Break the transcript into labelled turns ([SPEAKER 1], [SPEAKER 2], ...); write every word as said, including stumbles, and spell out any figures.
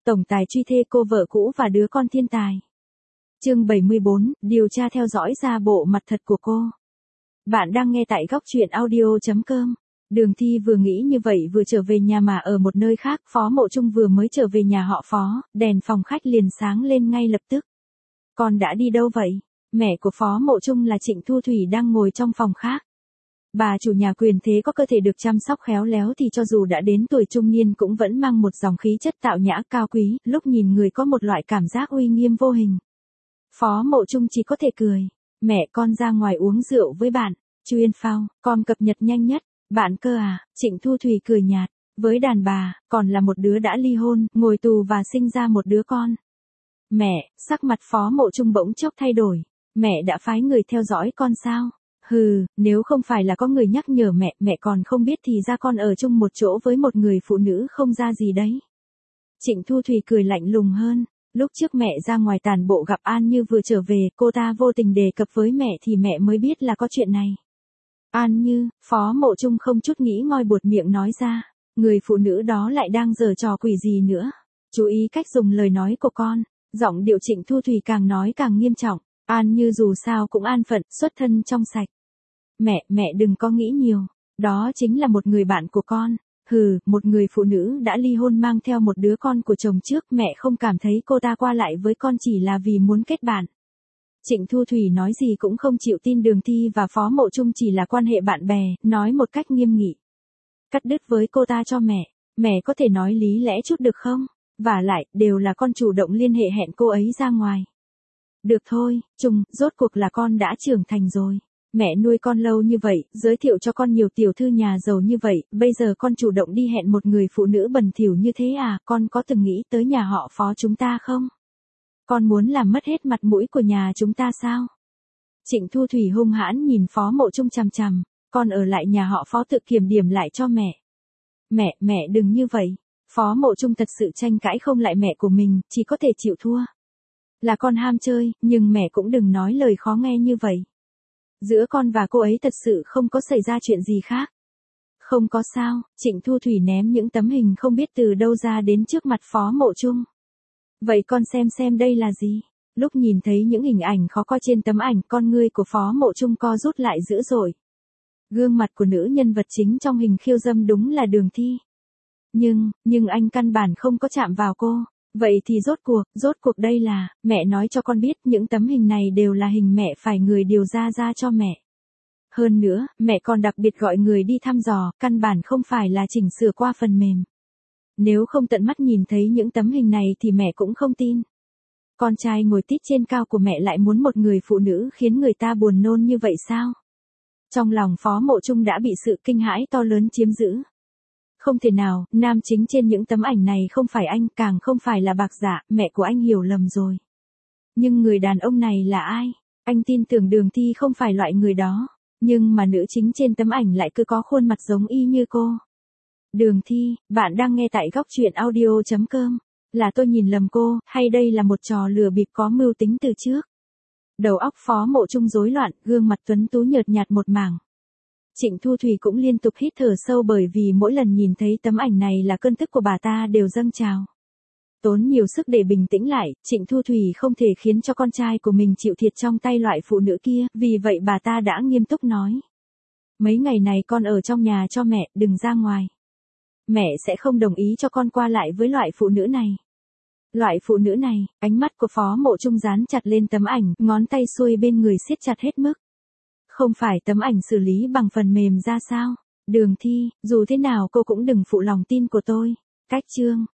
[SPEAKER 1] Tổng tài truy thê cô vợ cũ và đứa con thiên tài. Chương bảy mươi bốn, điều tra theo dõi ra bộ mặt thật của cô. Bạn đang nghe tại góc truyện audio chấm com. Đường Thi vừa nghĩ như vậy vừa trở về nhà mà ở một nơi khác, Phó Mộ Trung vừa mới trở về nhà họ Phó, đèn phòng khách liền sáng lên ngay lập tức. Con đã đi đâu vậy? Mẹ của Phó Mộ Trung là Trịnh Thu Thủy đang ngồi trong phòng khác. Bà chủ nhà quyền thế có cơ thể được chăm sóc khéo léo thì cho dù đã đến tuổi trung niên cũng vẫn mang một dòng khí chất tạo nhã cao quý, lúc nhìn người có một loại cảm giác uy nghiêm vô hình. Phó Mộ Trung chỉ có thể cười. Mẹ con ra ngoài uống rượu với bạn. Chuyên phao, con cập nhật nhanh nhất. Bạn cơ à? Trịnh Thu Thủy cười nhạt. Với đàn bà, còn là một đứa đã ly hôn, ngồi tù và sinh ra một đứa con. Mẹ, sắc mặt Phó Mộ Trung bỗng chốc thay đổi. Mẹ đã phái người theo dõi con sao? Hừ, nếu không phải là có người nhắc nhở mẹ, mẹ còn không biết thì ra con ở chung một chỗ với một người phụ nữ không ra gì đấy. Trịnh Thu Thủy cười lạnh lùng hơn. Lúc trước mẹ ra ngoài tàn bộ gặp An Như vừa trở về, cô ta vô tình đề cập với mẹ thì mẹ mới biết là có chuyện này. An Như, Phó Mộ Trung không chút nghĩ ngợi buột miệng nói ra. Người phụ nữ đó lại đang giở trò quỷ gì nữa? Chú ý cách dùng lời nói của con. Giọng điệu Trịnh Thu Thủy càng nói càng nghiêm trọng. An Như dù sao cũng an phận, xuất thân trong sạch. Mẹ, mẹ đừng có nghĩ nhiều. Đó chính là một người bạn của con. Hừ, một người phụ nữ đã ly hôn mang theo một đứa con của chồng trước, mẹ không cảm thấy cô ta qua lại với con chỉ là vì muốn kết bạn. Trịnh Thu Thủy nói gì cũng không chịu tin Đường Thi và Phó Mộ Trung chỉ là quan hệ bạn bè, nói một cách nghiêm nghị. Cắt đứt với cô ta cho mẹ, mẹ có thể nói lý lẽ chút được không? Vả lại, đều là con chủ động liên hệ hẹn cô ấy ra ngoài. Được thôi, Trung, rốt cuộc là con đã trưởng thành rồi. Mẹ nuôi con lâu như vậy, giới thiệu cho con nhiều tiểu thư nhà giàu như vậy, bây giờ con chủ động đi hẹn một người phụ nữ bẩn thỉu như thế à, con có từng nghĩ tới nhà họ Phó chúng ta không? Con muốn làm mất hết mặt mũi của nhà chúng ta sao? Trịnh Thu Thủy hung hãn nhìn Phó Mộ Trung chằm chằm, con ở lại nhà họ Phó tự kiểm điểm lại cho mẹ. Mẹ, mẹ đừng như vậy. Phó Mộ Trung thật sự tranh cãi không lại mẹ của mình, chỉ có thể chịu thua. Là con ham chơi, nhưng mẹ cũng đừng nói lời khó nghe như vậy. Giữa con và cô ấy thật sự không có xảy ra chuyện gì khác. Không có sao, Trịnh Thu Thủy ném những tấm hình không biết từ đâu ra đến trước mặt Phó Mộ Trung. Vậy con xem xem đây là gì? Lúc nhìn thấy những hình ảnh khó coi trên tấm ảnh, con ngươi của Phó Mộ Trung co rút lại dữ dội. Gương mặt của nữ nhân vật chính trong hình khiêu dâm đúng là Đường Thi. Nhưng, nhưng anh căn bản không có chạm vào cô. Vậy thì rốt cuộc, rốt cuộc đây là, mẹ nói cho con biết những tấm hình này đều là hình mẹ phải người điều ra ra cho mẹ. Hơn nữa, mẹ còn đặc biệt gọi người đi thăm dò, căn bản không phải là chỉnh sửa qua phần mềm. Nếu không tận mắt nhìn thấy những tấm hình này thì mẹ cũng không tin. Con trai ngồi tít trên cao của mẹ lại muốn một người phụ nữ khiến người ta buồn nôn như vậy sao? Trong lòng Phó Mộ Trung đã bị sự kinh hãi to lớn chiếm giữ. Không thể nào, nam chính trên những tấm ảnh này không phải anh, càng không phải là Bạc Dạ, mẹ của anh hiểu lầm rồi. Nhưng người đàn ông này là ai? Anh tin tưởng Đường Thi không phải loại người đó, nhưng mà nữ chính trên tấm ảnh lại cứ có khuôn mặt giống y như cô. Đường Thi, bạn đang nghe tại góc truyện audio chấm com. Là tôi nhìn lầm cô, hay đây là một trò lừa bịp có mưu tính từ trước? Đầu óc Phó Mộ Trung rối loạn, gương mặt tuấn tú nhợt nhạt một mảng. Trịnh Thu Thủy cũng liên tục hít thở sâu bởi vì mỗi lần nhìn thấy tấm ảnh này là cơn tức của bà ta đều dâng trào. Tốn nhiều sức để bình tĩnh lại, Trịnh Thu Thủy không thể khiến cho con trai của mình chịu thiệt trong tay loại phụ nữ kia, vì vậy bà ta đã nghiêm túc nói. Mấy ngày này con ở trong nhà cho mẹ, đừng ra ngoài. Mẹ sẽ không đồng ý cho con qua lại với loại phụ nữ này. Loại phụ nữ này, ánh mắt của Phó Mộ Trung dán chặt lên tấm ảnh, ngón tay xuôi bên người siết chặt hết mức. Không phải tấm ảnh xử lý bằng phần mềm ra sao? Đường Thi, dù thế nào cô cũng đừng phụ lòng tin của tôi. Cách chương,